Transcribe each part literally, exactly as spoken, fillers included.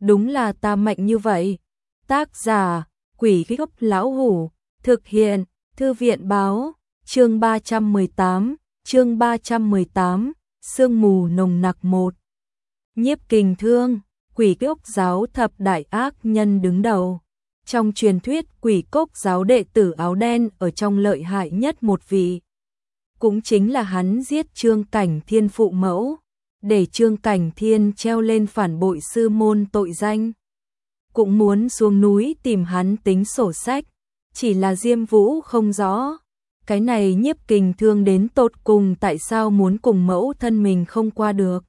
đúng là ta mạnh như vậy. Tác giả, Quỷ Gốc Lão Hủ, thực hiện, Thư viện Báo, chương ba trăm mười tám, chương ba trăm mười tám, sương mù nồng nặc một. Nhiếp Kình Thương, Quỷ Cốc giáo thập đại ác nhân đứng đầu. Trong truyền thuyết Quỷ Cốc giáo đệ tử áo đen ở trong lợi hại nhất một vị. Cũng chính là hắn giết Trương Cảnh Thiên phụ mẫu, để Trương Cảnh Thiên treo lên phản bội sư môn tội danh. Cũng muốn xuống núi tìm hắn tính sổ sách, chỉ là Diêm Vũ không rõ. Cái này Nhiếp Kình Thương đến tột cùng tại sao muốn cùng mẫu thân mình không qua được.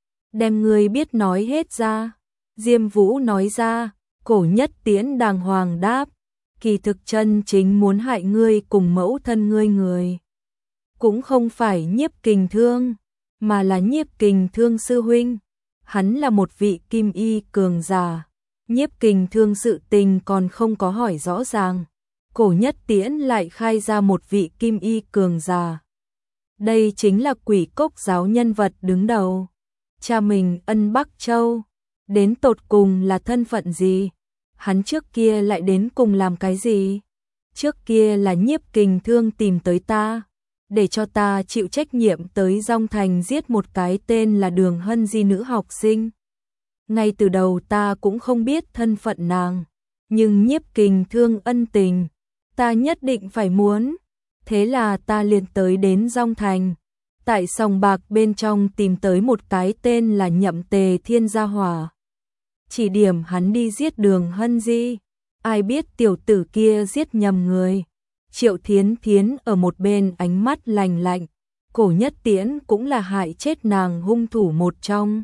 Đem ngươi biết nói hết ra. Diêm Vũ nói ra, Cổ Nhất Tiễn đàng hoàng đáp, kỳ thực chân chính muốn hại ngươi cùng mẫu thân ngươi người. Cũng không phải Nhiếp Kình Thương, mà là Nhiếp Kình Thương sư huynh. Hắn là một vị kim y cường giả. Nhiếp Kình Thương sự tình còn không có hỏi rõ ràng. Cổ Nhất Tiễn lại khai ra một vị kim y cường giả. Đây chính là Quỷ Cốc giáo nhân vật đứng đầu. Cha mình Ân Bắc Châu, đến tột cùng là thân phận gì? Hắn trước kia lại đến cùng làm cái gì? Trước kia là Nhiếp Kình Thương tìm tới ta, để cho ta chịu trách nhiệm tới Dong Thành giết một cái tên là Đường Hân Di nữ học sinh. Ngay từ đầu ta cũng không biết thân phận nàng, nhưng Nhiếp Kình Thương ân tình, ta nhất định phải muốn. Thế là ta liền tới đến Dong Thành, tại sòng bạc bên trong tìm tới một cái tên là Nhậm Tề Thiên gia hỏa. Chỉ điểm hắn đi giết Đường Hân Di, ai biết tiểu tử kia giết nhầm người. Triệu Thiến Thiến ở một bên ánh mắt lạnh lạnh, Cổ Nhất Tiễn cũng là hại chết nàng hung thủ một trong.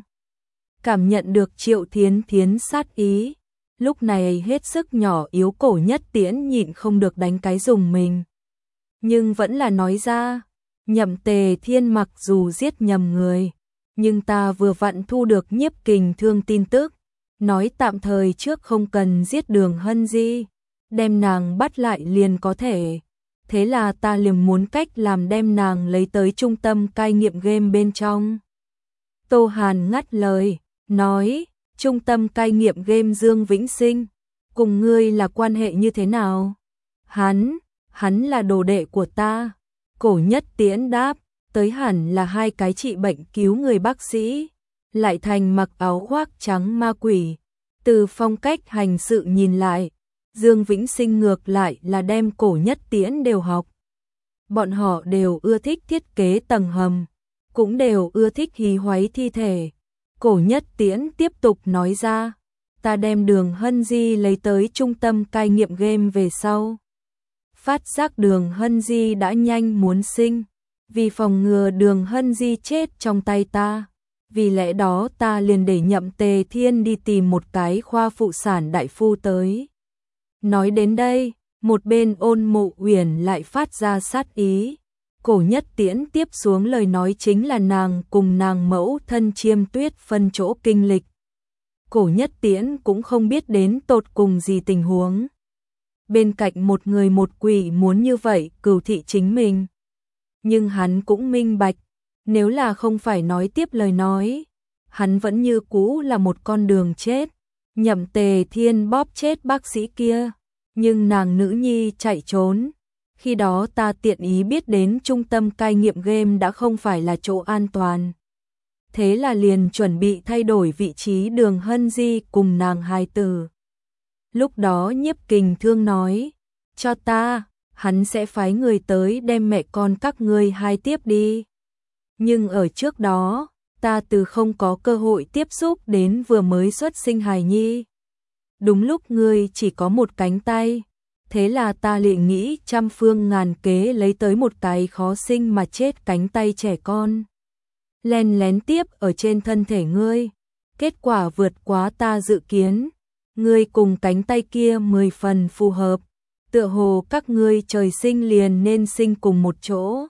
Cảm nhận được Triệu Thiến Thiến sát ý, lúc này hết sức nhỏ yếu Cổ Nhất Tiễn nhịn không được đánh cái dùng mình. Nhưng vẫn là nói ra, Nhậm Tề Thiên mặc dù giết nhầm người, nhưng ta vừa vặn thu được Nhiếp Kình Thương tin tức, nói tạm thời trước không cần giết Đường Hân Di, đem nàng bắt lại liền có thể. Thế là ta liền muốn cách làm đem nàng lấy tới trung tâm cai nghiện game bên trong. Tô Hàn ngắt lời, nói, trung tâm cai nghiện game Dương Vĩnh Sinh, cùng ngươi là quan hệ như thế nào? Hắn, hắn là đồ đệ của ta. Cổ Nhất Tiễn đáp, tới hẳn là hai cái trị bệnh cứu người bác sĩ, lại thành mặc áo khoác trắng ma quỷ. Từ phong cách hành sự nhìn lại, Dương Vĩnh Sinh ngược lại là đem Cổ Nhất Tiễn đều học. Bọn họ đều ưa thích thiết kế tầng hầm, cũng đều ưa thích hí hoáy thi thể. Cổ Nhất Tiễn tiếp tục nói ra, ta đem Đường Hân Di lấy tới trung tâm cai nghiện game về sau. Phát giác Đường Hân Di đã nhanh muốn sinh, vì phòng ngừa Đường Hân Di chết trong tay ta. Vì lẽ đó ta liền để Nhậm Tề Thiên đi tìm một cái khoa phụ sản đại phu tới. Nói đến đây, một bên Ôn Mộ Uyển lại phát ra sát ý. Cổ Nhất Tiễn tiếp xuống lời nói chính là nàng cùng nàng mẫu thân Chiêm Tuyết phân chỗ kinh lịch. Cổ Nhất Tiễn cũng không biết đến tột cùng gì tình huống. Bên cạnh một người một quỷ muốn như vậy cừu thị chính mình. Nhưng hắn cũng minh bạch, nếu là không phải nói tiếp lời nói, hắn vẫn như cũ là một con đường chết. Nhậm Tề Thiên bóp chết bác sĩ kia, nhưng nàng nữ nhi chạy trốn. Khi đó ta tiện ý biết đến trung tâm cai nghiện game đã không phải là chỗ an toàn. Thế là liền chuẩn bị thay đổi vị trí Đường Hân Di cùng nàng hài tử. Lúc đó Nhiếp Kình Thương nói, cho ta, hắn sẽ phái người tới đem mẹ con các ngươi hai tiếp đi. Nhưng ở trước đó, ta từ không có cơ hội tiếp xúc đến vừa mới xuất sinh hài nhi. Đúng lúc ngươi chỉ có một cánh tay, thế là ta liền nghĩ trăm phương ngàn kế lấy tới một cái khó sinh mà chết cánh tay trẻ con. Len lén tiếp ở trên thân thể ngươi, kết quả vượt quá ta dự kiến. Ngươi cùng cánh tay kia mười phần phù hợp, tựa hồ các ngươi trời sinh liền nên sinh cùng một chỗ.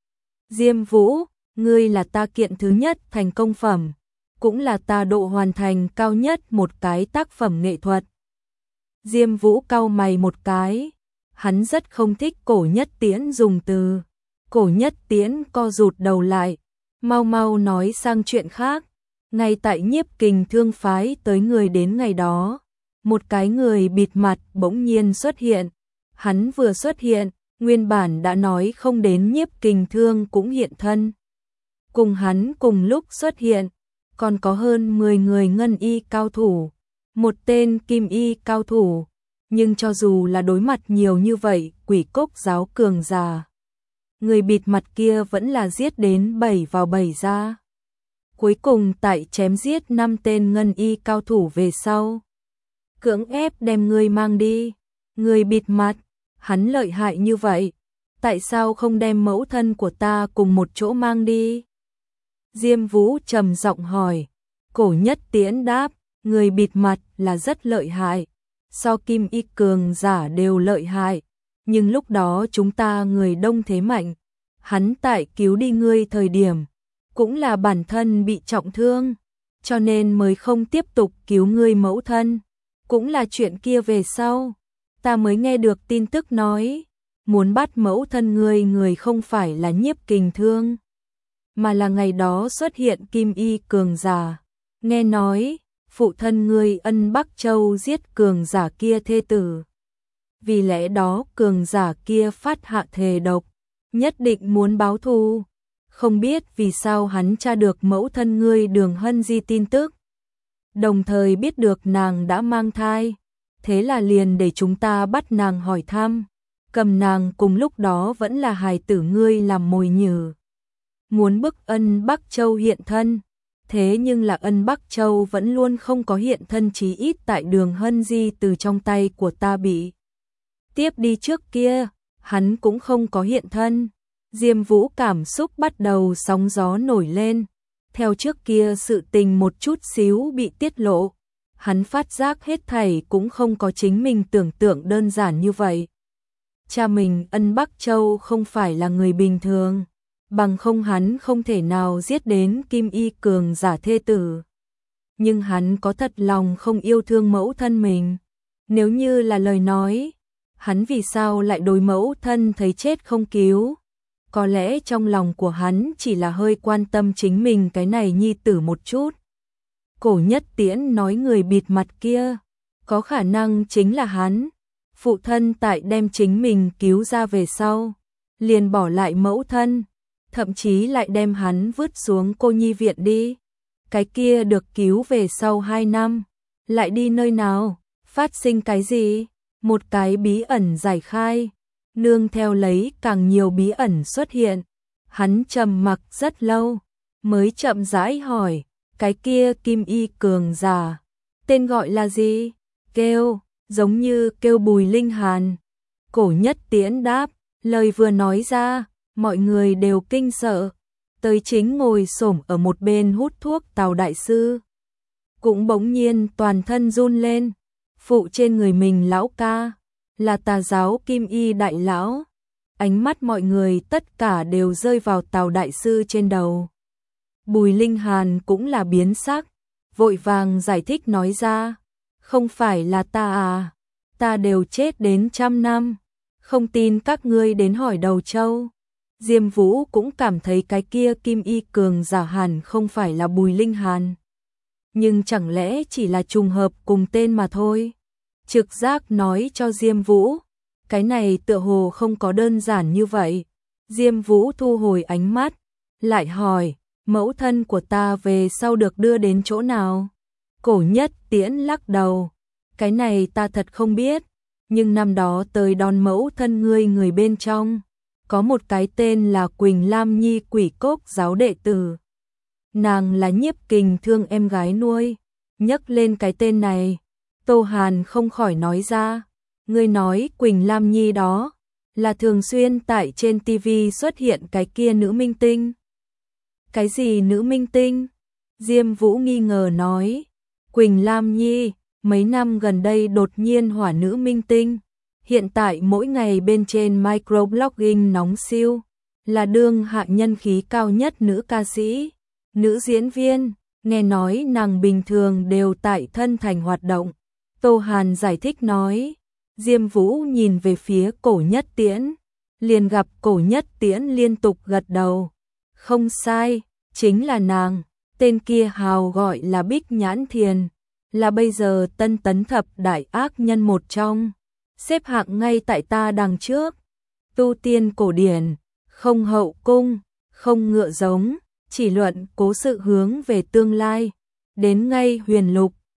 Diêm Vũ, ngươi là ta kiện thứ nhất thành công phẩm, cũng là ta độ hoàn thành cao nhất một cái tác phẩm nghệ thuật. Diêm Vũ cau mày một cái, hắn rất không thích Cổ Nhất Tiễn dùng từ. Cổ Nhất Tiễn co rụt đầu lại, mau mau nói sang chuyện khác. Ngay tại Nhiếp Kình Thương phái tới người đến ngày đó, một cái người bịt mặt bỗng nhiên xuất hiện. Hắn vừa xuất hiện, nguyên bản đã nói không đến Nhiếp Kình Thương cũng hiện thân. Cùng hắn cùng lúc xuất hiện, còn có hơn mười người ngân y cao thủ, một tên kim y cao thủ, nhưng cho dù là đối mặt nhiều như vậy, Quỷ Cốc giáo cường giả, người bịt mặt kia vẫn là giết đến bảy vào bảy ra. Cuối cùng tại chém giết năm tên ngân y cao thủ về sau, cưỡng ép đem người mang đi. Người bịt mặt, hắn lợi hại như vậy, tại sao không đem mẫu thân của ta cùng một chỗ mang đi? Diêm Vũ trầm giọng hỏi. Cổ Nhất Tiễn đáp, người bịt mặt là rất lợi hại, so kim y cường giả đều lợi hại, nhưng lúc đó chúng ta người đông thế mạnh, hắn tại cứu đi ngươi thời điểm, cũng là bản thân bị trọng thương, cho nên mới không tiếp tục cứu ngươi mẫu thân, cũng là chuyện kia về sau, ta mới nghe được tin tức nói, muốn bắt mẫu thân ngươi người không phải là Nhiếp Kình Thương, mà là ngày đó xuất hiện kim y cường giả. Nghe nói, phụ thân ngươi ân Bắc Châu giết cường giả kia thê tử. Vì lẽ đó cường giả kia phát hạ thề độc, nhất định muốn báo thù. Không biết vì sao hắn tra được mẫu thân ngươi Đường Hân Di tin tức. Đồng thời biết được nàng đã mang thai. Thế là liền để chúng ta bắt nàng hỏi thăm. Cầm nàng cùng lúc đó vẫn là hài tử ngươi làm mồi nhử. Muốn bức ân Bắc Châu hiện thân. Thế nhưng là ân Bắc Châu vẫn luôn không có hiện thân, chí ít tại Đường Hân Di từ trong tay của ta bị tiếp đi trước kia, hắn cũng không có hiện thân. Diêm Vũ cảm xúc bắt đầu sóng gió nổi lên. Theo trước kia sự tình một chút xíu bị tiết lộ, hắn phát giác hết thảy cũng không có chính mình tưởng tượng đơn giản như vậy. Cha mình ân Bắc Châu không phải là người bình thường, bằng không hắn không thể nào giết đến kim y cường giả thê tử. Nhưng hắn có thật lòng không yêu thương mẫu thân mình. Nếu như là lời nói, hắn vì sao lại đối mẫu thân thấy chết không cứu? Có lẽ trong lòng của hắn chỉ là hơi quan tâm chính mình cái này nhi tử một chút. Cổ Nhất Tiễn nói người bịt mặt kia, có khả năng chính là hắn. Phụ thân tại đem chính mình cứu ra về sau, liền bỏ lại mẫu thân, thậm chí lại đem hắn vứt xuống cô nhi viện đi. Cái kia được cứu về sau hai năm, lại đi nơi nào, phát sinh cái gì? Một cái bí ẩn giải khai, nương theo lấy càng nhiều bí ẩn xuất hiện. Hắn trầm mặc rất lâu, mới chậm rãi hỏi, cái kia kim y cường giả, tên gọi là gì? Kêu, giống như kêu Bùi Linh Hàn. Cổ Nhất Tiễn đáp, lời vừa nói ra, mọi người đều kinh sợ. Tới chính ngồi xổm ở một bên hút thuốc Tào đại sư, cũng bỗng nhiên toàn thân run lên. Phụ trên người mình lão ca, là Tà giáo kim y đại lão. Ánh mắt mọi người tất cả đều rơi vào Tào đại sư trên đầu. Bùi Linh Hàn cũng là biến sắc, vội vàng giải thích nói ra, không phải là ta à, ta đều chết đến trăm năm, không tin các ngươi đến hỏi Đầu Châu. Diêm Vũ cũng cảm thấy cái kia kim y cường giả hẳn không phải là Bùi Linh Hàn. Nhưng chẳng lẽ chỉ là trùng hợp cùng tên mà thôi? Trực giác nói cho Diêm Vũ, cái này tựa hồ không có đơn giản như vậy. Diêm Vũ thu hồi ánh mắt, lại hỏi, mẫu thân của ta về sau được đưa đến chỗ nào? Cổ Nhất Tiễn lắc đầu, cái này ta thật không biết, nhưng năm đó tới đón mẫu thân ngươi người bên trong, có một cái tên là Quỳnh Lam Nhi Quỷ Cốc giáo đệ tử. Nàng là Nhiếp Kình Thương em gái nuôi. Nhắc lên cái tên này, Tô Hàn không khỏi nói ra, ngươi nói Quỳnh Lam Nhi đó, là thường xuyên tại trên ti vi xuất hiện cái kia nữ minh tinh. Cái gì nữ minh tinh? Diêm Vũ nghi ngờ nói, Quỳnh Lam Nhi, mấy năm gần đây đột nhiên hỏa nữ minh tinh. Hiện tại mỗi ngày bên trên microblogging nóng siêu, là đương hạ nhân khí cao nhất nữ ca sĩ, nữ diễn viên, nghe nói nàng bình thường đều tại thân thành hoạt động. Tô Hàn giải thích nói, Diêm Vũ nhìn về phía Cổ Nhất Tiễn, liền gặp Cổ Nhất Tiễn liên tục gật đầu. Không sai, chính là nàng. Tên kia hào gọi là Bích Nhãn Thiền, là bây giờ Tân Tấn thập đại ác nhân một trong, xếp hạng ngay tại ta đằng trước. Tu tiên cổ điển, không hậu cung, không ngựa giống, chỉ luận cố sự hướng về tương lai. Đến ngay huyền lục,